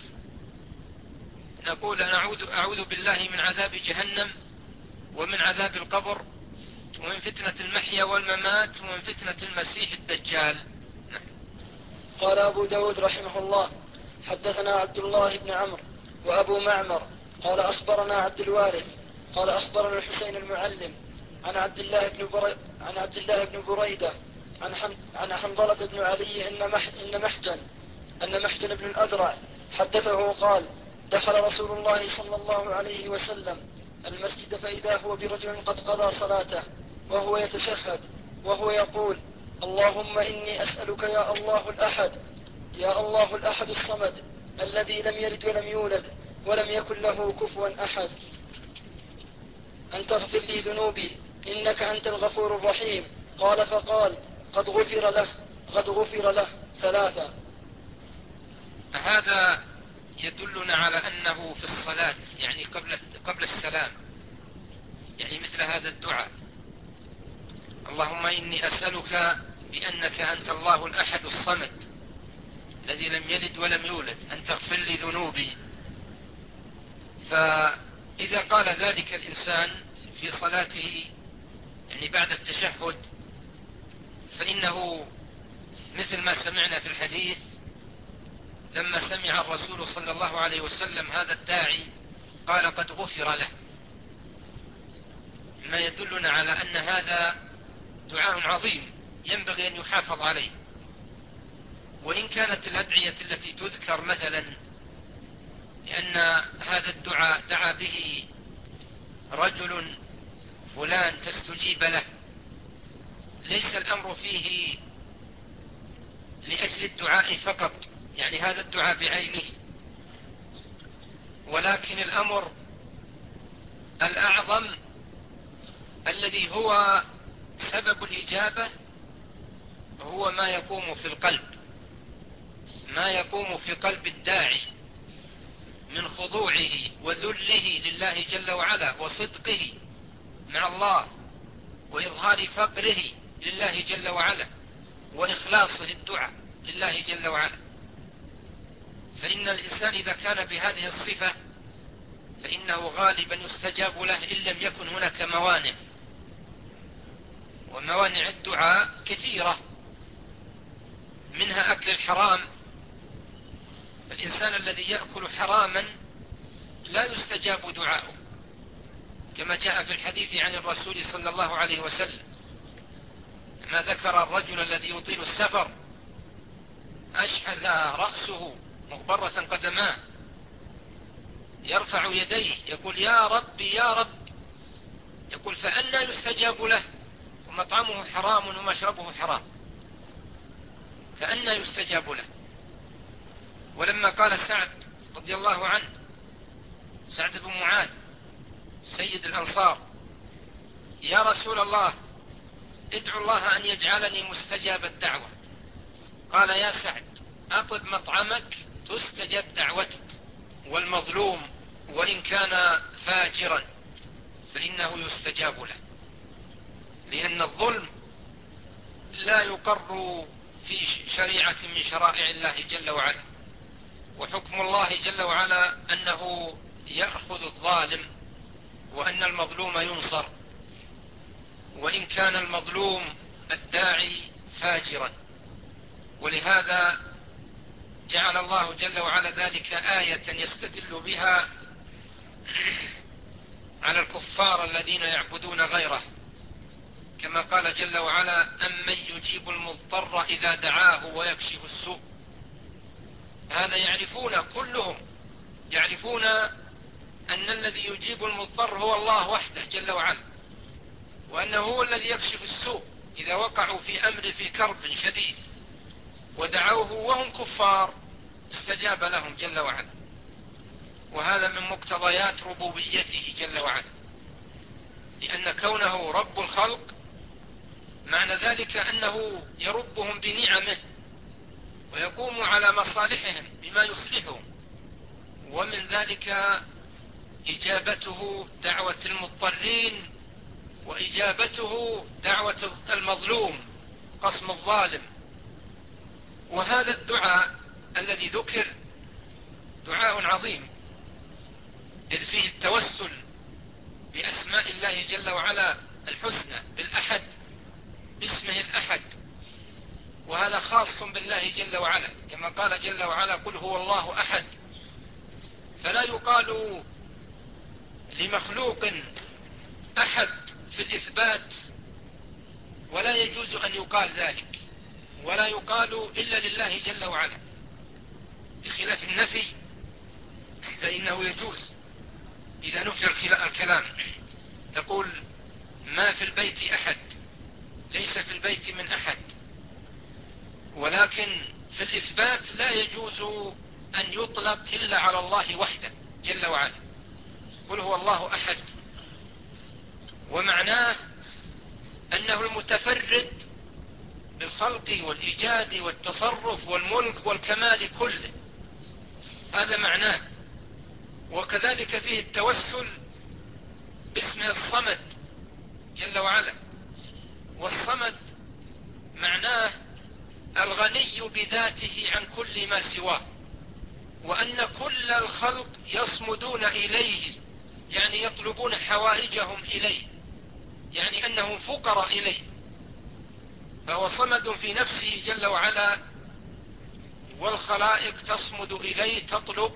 نقول نعوذ أعوذ بالله من عذاب جهنم، ومن عذاب القبر، ومن فتنة المحيا والممات، ومن فتنة المسيح الدجال. نعم. قال أبو داود رحمه الله: حدثنا عبد الله بن عمرو وأبو معمر قال أخبرنا عبد الوارث قال أخبرنا الحسين المعلم عن عبد الله بن بري عن عبد الله بن بريدة عن حم عن حنظلة بن علي إن مح إن محجن أن محجن بن الأذرع حدثه قال: دخل رسول الله صلى الله عليه وسلم المسجد فإذا هو برجل قد قضى صلاته وهو يتشهد وهو يقول: اللهم إني أسألك يا الله الأحد يا الله الأحد الصمد الذي لم يلد ولم يولد ولم يكن له كفوا أحد أن تغفر لي ذنوبي إنك أنت الغفور الرحيم. قال فقال: قد غفر له قد غفر له ثلاثة. هذا يدلنا على أنه في الصلاة، يعني قبل قبل السلام، يعني مثل هذا الدعاء: اللهم إني أسألك بأنك أنت الله الأحد الصمد الذي لم يلد ولم يولد أن تغفر لي ذنوبي. فإذا قال ذلك الإنسان في صلاته يعني بعد التشهد، فإنه مثل ما سمعنا في الحديث لما سمع الرسول صلى الله عليه وسلم هذا الداعي قال: قد غفر له، ما يدلنا على أن هذا دعاء عظيم ينبغي أن يحافظ عليه. وإن كانت الأدعية التي تذكر مثلا لأن هذا الدعاء دعا به رجل فلان فاستجيب له، ليس الأمر فيه لأجل الدعاء فقط، يعني هذا الدعاء بعينه، ولكن الأمر الأعظم الذي هو سبب الإجابة هو ما يقوم في القلب، ما يقوم في قلب الداعي من خضوعه وذله لله جل وعلا وصدقه مع الله وإظهار فقره لله جل وعلا وإخلاصه الدعاء لله جل وعلا. فإن الإنسان إذا كان بهذه الصفة فإنه غالبا يستجاب له إن لم يكن هناك موانع، وموانع الدعاء كثيرة، منها أكل الحرام. الإنسان الذي يأكل حراما لا يستجاب دعاؤه، كما جاء في الحديث عن الرسول صلى الله عليه وسلم ما ذكر الرجل الذي يطيل السفر أشحذ رأسه مغبرة قدماه يرفع يديه يقول: يا ربي يا رب، يقول: فأنى يستجاب له ومطعمه حرام ومشربه حرام، فأنى يستجاب له. ولما قال سعد رضي الله عنه، سعد بن معاذ سيد الأنصار: يا رسول الله ادعو الله أن يجعلني مستجاب الدعوة، قال: يا سعد أطب مطعمك تستجب دعوتك، والمظلوم وإن كان فاجرا فإنه يستجاب له، لأن الظلم لا يقر في شريعة من شرائع الله جل وعلا، وحكم الله جل وعلا أنه يأخذ الظالم وأن المظلوم ينصر، وإن كان المظلوم الداعي فاجرا. ولهذا جعل الله جل وعلا ذلك آية يستدل بها على الكفار الذين يعبدون غيره، كما قال جل وعلا: أمن يجيب المضطر إذا دعاه ويكشف السوء. هذا يعرفون كلهم، يعرفون أن الذي يجيب المضطر هو الله وحده جل وعلا، وأنه هو الذي يكشف السوء إذا وقعوا في أمر في كرب شديد ودعوه وهم كفار استجاب لهم جل وعلا. وهذا من مقتضيات ربوبيته جل وعلا، لأن كونه رب الخلق معنى ذلك أنه يربهم بنعمه ويقوم على مصالحهم بما يصلحهم، ومن ذلك إجابته دعوة المضطرين وإجابته دعوة المظلوم، قصم الظالم. وهذا الدعاء الذي ذكر دعاء عظيم، إذ فيه التوسل بأسماء الله جل وعلا الحسنى، بالأحد، باسمه الأحد، وهذا خاص بالله جل وعلا، كما قال جل وعلا: قل هو الله أحد. فلا يقال لمخلوق أحد في الإثبات، ولا يجوز أن يقال ذلك، ولا يقال إلا لله جل وعلا، بخلاف النفي فإنه يجوز. إذا نفي الكلام تقول: ما في البيت أحد، ليس في البيت من أحد. ولكن في الإثبات لا يجوز أن يطلق إلا على الله وحده جل وعلا. قل هو الله أحد، ومعناه أنه المتفرد بالخلق والإيجاد والتصرف والملك والكمال كله، هذا معناه. وكذلك فيه التوسل باسمه الصمد جل وعلا، والصمد معناه الغني بذاته عن كل ما سواه، وأن كل الخلق يصمدون إليه، يعني يطلبون حوائجهم إليه، يعني أنهم فقراء إليه، فهو صمد في نفسه جل وعلا، والخلائق تصمد إليه تطلب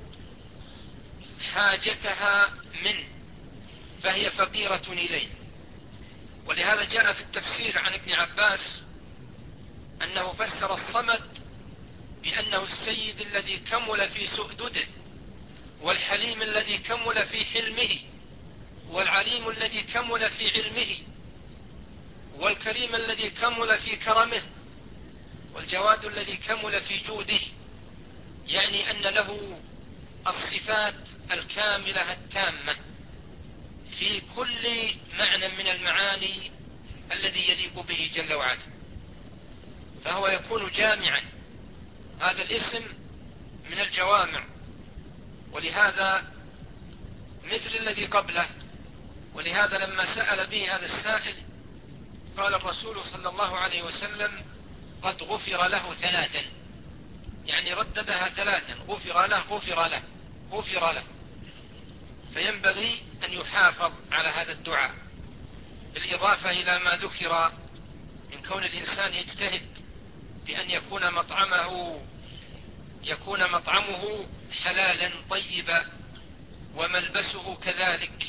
حاجتها منه، فهي فقيرة إليه. ولهذا جاء في التفسير عن ابن عباس أنه فسر الصمد بأنه السيد الذي كمل في سؤدده، والحليم الذي كمل في حلمه، والعليم الذي كمل في علمه، والكريم الذي كمل في كرمه، والجواد الذي كمل في جوده، يعني أن له الصفات الكاملة التامة في كل معنى من المعاني الذي يليق به جل وعلا، فهو يكون جامعا. هذا الاسم من الجوامع، ولهذا مثل الذي قبله. ولهذا لما سأل به هذا السائل قال الرسول صلى الله عليه وسلم: قد غفر له ثلاثا، يعني رددها ثلاثا: غفر له غفر له غفر له. فينبغي أن يحافظ على هذا الدعاء، بالإضافة إلى ما ذكر من كون الإنسان يجتهد بأن يكون مطعمه يكون مطعمه حلالا طيبا، وملبسه كذلك،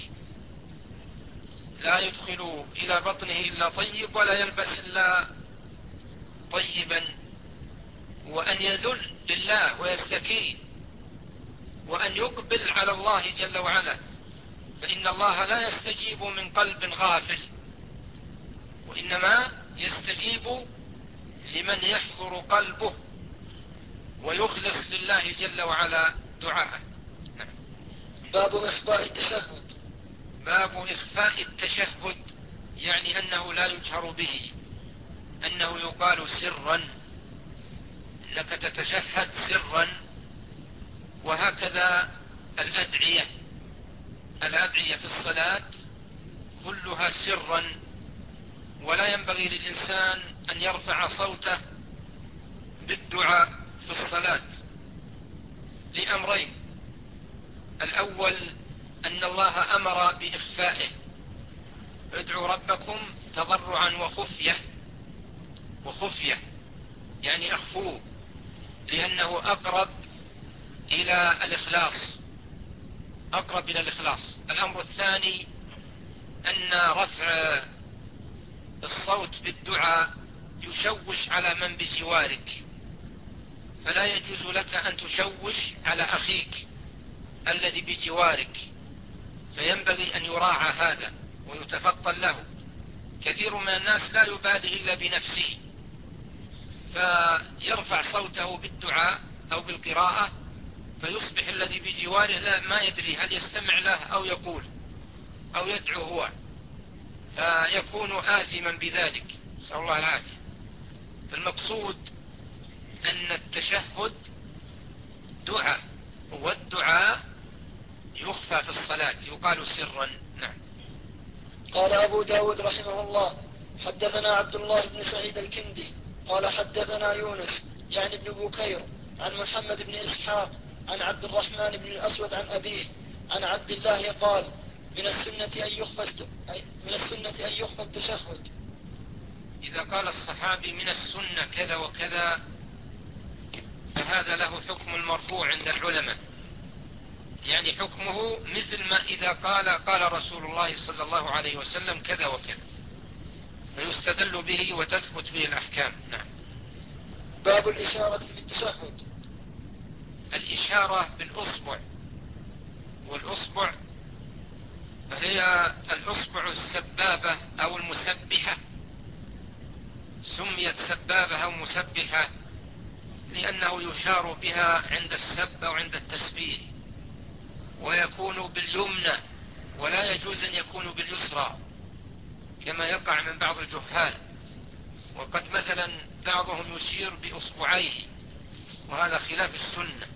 لا يدخل إلى بطنه إلا طيب، ولا يلبس إلا طيبا، وأن يذل لله ويستكين، وأن يقبل على الله جل وعلا، فإن الله لا يستجيب من قلب غافل، وإنما يستجيب لمن يحضر قلبه ويخلص لله جل وعلا دعاءه. نعم. باب إخفاء التشهد. باب إخفاء التشهد، يعني أنه لا يجهر به، أنه يقال سرا، أنك تتشهد سرا. وهكذا الأدعية الأدعية في الصلاة كلها سرا، ولا ينبغي للإنسان أن يرفع صوته بالدعاء في الصلاة لأمرين: الأول أن الله أمر بإخفائه: ادعوا ربكم تضرعا وخفية، وخفية يعني أخفوه، لأنه أقرب إلى الإخلاص، أقرب إلى الإخلاص. الأمر الثاني أن رفع الصوت بالدعاء يشوش على من بجوارك، فلا يجوز لك أن تشوش على أخيك الذي بجوارك، فينبغي أن يراعى هذا ويتفطن له. كثير من الناس لا يبالي إلا بنفسه، فيرفع صوته بالدعاء أو بالقراءة فيصبح الذي بجواره لا ما يدري هل يستمع له أو يقول أو يدعو هو، فيكون آثما بذلك، نسأل الله العافية. فالمقصود أن التشهد دعاء، والدعاء يخفى في الصلاة، يقال سرا. نعم. قال أبو داود رحمه الله: حدثنا عبد الله بن سعيد الكندي قال حدثنا يونس يعني ابن بكير عن محمد بن إسحاق عن عبد الرحمن بن الأسود عن أبيه عن عبد الله قال: من السنة أن يخفى من السنة أن يخفى التشهد. إذا قال الصحابي من السنة كذا وكذا فهذا له حكم المرفوع عند العلماء، يعني حكمه مثل ما إذا قال قال رسول الله صلى الله عليه وسلم كذا وكذا، فيستدل به وتثبت به الأحكام. نعم. باب الإشارة في التشهد. الإشارة بالأصبع، والأصبع هي الأصبع السبابة أو المسبحة، سميت سبابة أو مسبحة لأنه يشار بها عند السب أو عند التسبيح، ويكون باليمنى ولا يجوز أن يكون باليسرى كما يقع من بعض الجهال، وقد مثلا بعضهم يشير بأصبعيه وهذا خلاف السنة.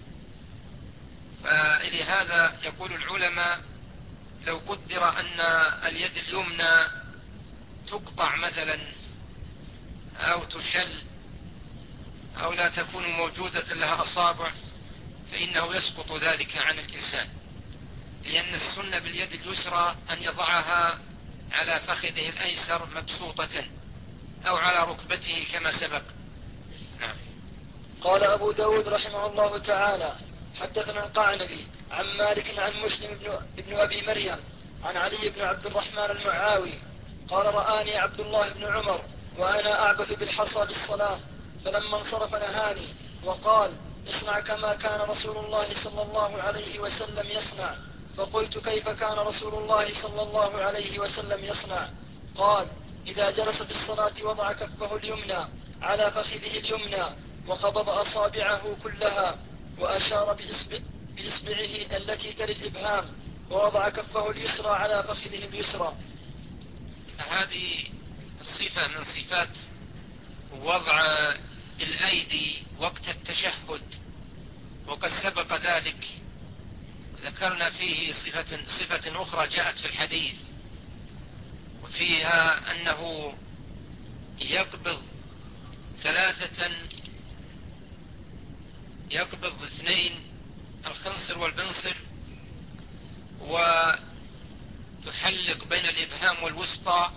فلهذا يقول العلماء لو قدر أن اليد اليمنى تقطع مثلا أو تشل أو لا تكون موجودة لها أصابع فإنه يسقط ذلك عن الإنسان، لأن السنة باليد اليسرى أن يضعها على فخذه الأيسر مبسوطة أو على ركبته كما سبق. نعم. قال أبو داود رحمه الله تعالى: حدثنا القعنبي عن مالك عن مسلم بن, ابن أبي مريم عن علي بن عبد الرحمن المعاوي قال: رآني عبد الله بن عمر وأنا أعبث بالحصى بالصلاة، فلما انصرف نهاني وقال: اصنع كما كان رسول الله صلى الله عليه وسلم يصنع. فقلت: كيف كان رسول الله صلى الله عليه وسلم يصنع؟ قال: إذا جلس في الصلاة وضع كفه اليمنى على فخذه اليمنى وقبض أصابعه كلها وأشار بإصبع بإصبعه التي تلي الإبهام ووضع كفه اليسرى على فخذه اليسرى. هذه الصفة من صفات وضع الأيدي وقت التشهد، وقد سبق ذلك ذكرنا فيه صفة, صفة أخرى جاءت في الحديث وفيها أنه يقبض ثلاثة، يقبض اثنين الخنصر والبنصر ويحلق بين الإبهام والوسطى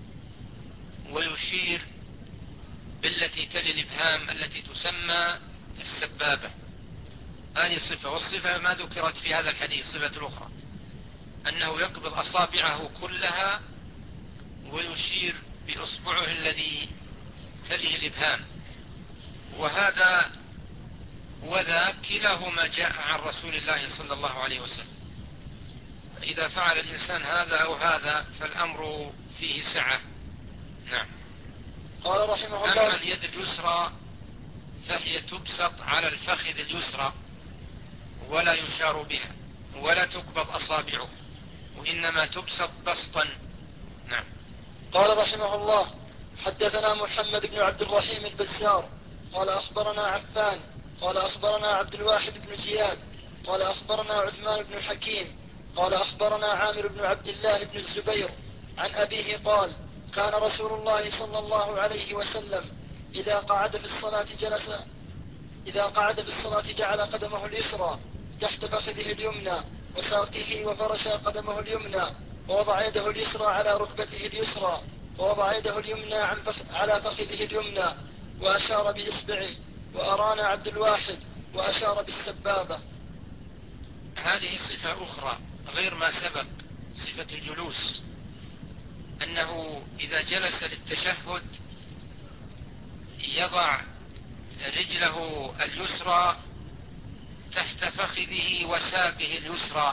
ويشير بالتي تلي الإبهام التي تسمى السبابة. هذه صفة، والصفة ما ذكرت في هذا الحديث صفة الأخرى أنه يقبض أصابعه كلها ويشير بأصبعه الذي تليه الإبهام، وهذا وذا كلاهما جاء عن رسول الله صلى الله عليه وسلم. فإذا فعل الإنسان هذا أو هذا فالأمر فيه سعة. نعم. قال رحمه الله: أما اليد اليسرى فهي تبسط على الفخذ اليسرى ولا يشار بها ولا تقبض أصابعه، وإنما تبسط بسطا. نعم. قال رحمه الله: حدثنا محمد بن عبد الرحيم البزار قال أخبرنا عفان قال أخبرنا عبد الواحد بن زياد قال أخبرنا عثمان بن حكيم قال أخبرنا عامر بن عبد الله بن الزبير عن أبيه قال: كان رسول الله صلى الله عليه وسلم إذا قعد في الصلاة جلس إذا قعد في الصلاة جعل قدمه اليسرى تحت فخذه اليمنى وساقه وفرش قدمه اليمنى ووضع يده اليسرى على ركبته اليسرى ووضع يده اليمنى عن فخ... على فخذه اليمنى وأشار بإصبعه، وأرانا عبد الواحد وأشار بالسبابة. هذه صفة أخرى غير ما سبق، صفة الجلوس، أنه إذا جلس للتشهد يضع رجله اليسرى تحت فخذه وساقه اليسرى،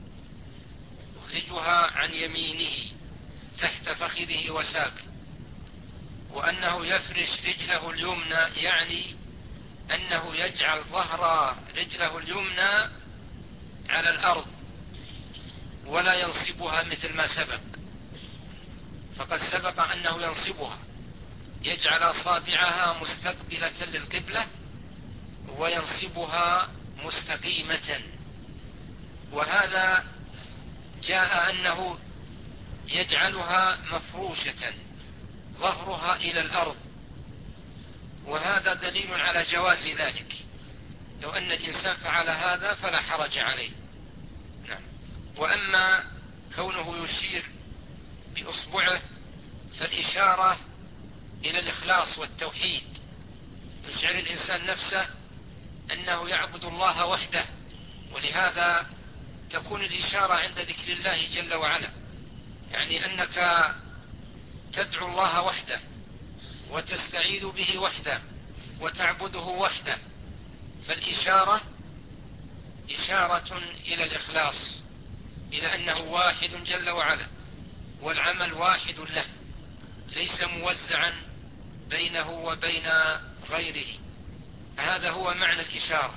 يخرجها عن يمينه تحت فخذه وساقه، وأنه يفرش رجله اليمنى يعني أنه يجعل ظهر رجله اليمنى على الأرض ولا ينصبها مثل ما سبق، فقد سبق أنه ينصبها، يجعل أصابعها مستقبلة للقبلة وينصبها مستقيمة. وهذا جاء أنه يجعلها مفروشة ظهرها إلى الأرض، وهذا دليل على جواز ذلك. لو أن الإنسان فعل هذا فلا حرج عليه. نعم. وأما كونه يشير بإصبعه فالإشارة إلى الإخلاص والتوحيد، يشعر الإنسان نفسه أنه يعبد الله وحده، ولهذا تكون الإشارة عند ذكر الله جل وعلا، يعني أنك تدعو الله وحده وتستعيذ به وحده وتعبده وحده، فالإشارة إشارة إلى الإخلاص، إلى أنه واحد جل وعلا، والعمل واحد له، ليس موزعا بينه وبين غيره. هذا هو معنى الإشارة.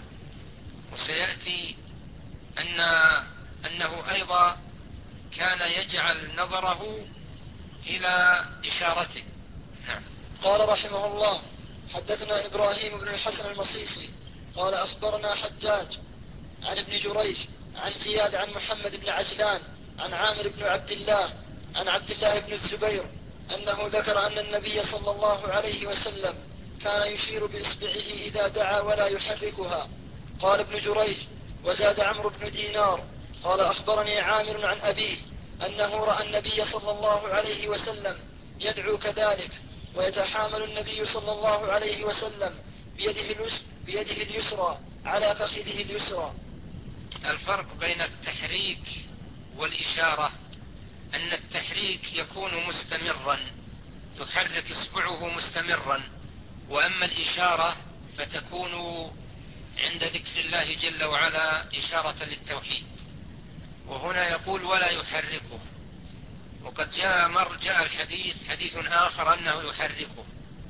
وسيأتي أن أنه أيضا كان يجعل نظره إلى إشارته. نعم. قال رحمه الله: حدثنا إبراهيم بن الحسن المصيصي قال أخبرنا حجاج عن ابن جريج عن زياد عن محمد بن عجلان عن عامر بن عبد الله عن عبد الله بن الزبير أنه ذكر أن النبي صلى الله عليه وسلم كان يشير بإصبعه إذا دعا ولا يحركها. قال ابن جريج: وزاد عمرو بن دينار قال أخبرني عامر عن أبيه أنه رأى النبي صلى الله عليه وسلم يدعو كذلك، ويتحامل النبي صلى الله عليه وسلم بيده, بيده اليسرى على فخذه اليسرى. الفرق بين التحريك والإشارة أن التحريك يكون مستمرا، يحرك إصبعه مستمرا، وأما الإشارة فتكون عند ذكر الله جل وعلا إشارة للتوحيد. وهنا يقول ولا يحركه، وقد جاء مر جاء الحديث حديث آخر أنه يحركه،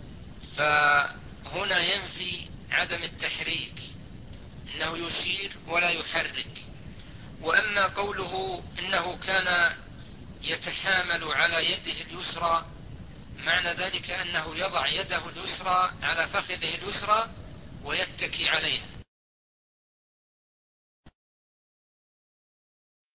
فهنا ينفي عدم التحريك، إنه يشير ولا يحرك. وأما قوله إنه كان يتحامل على يده اليسرى، معنى ذلك أنه يضع يده اليسرى على فخذه اليسرى ويتكي عليها،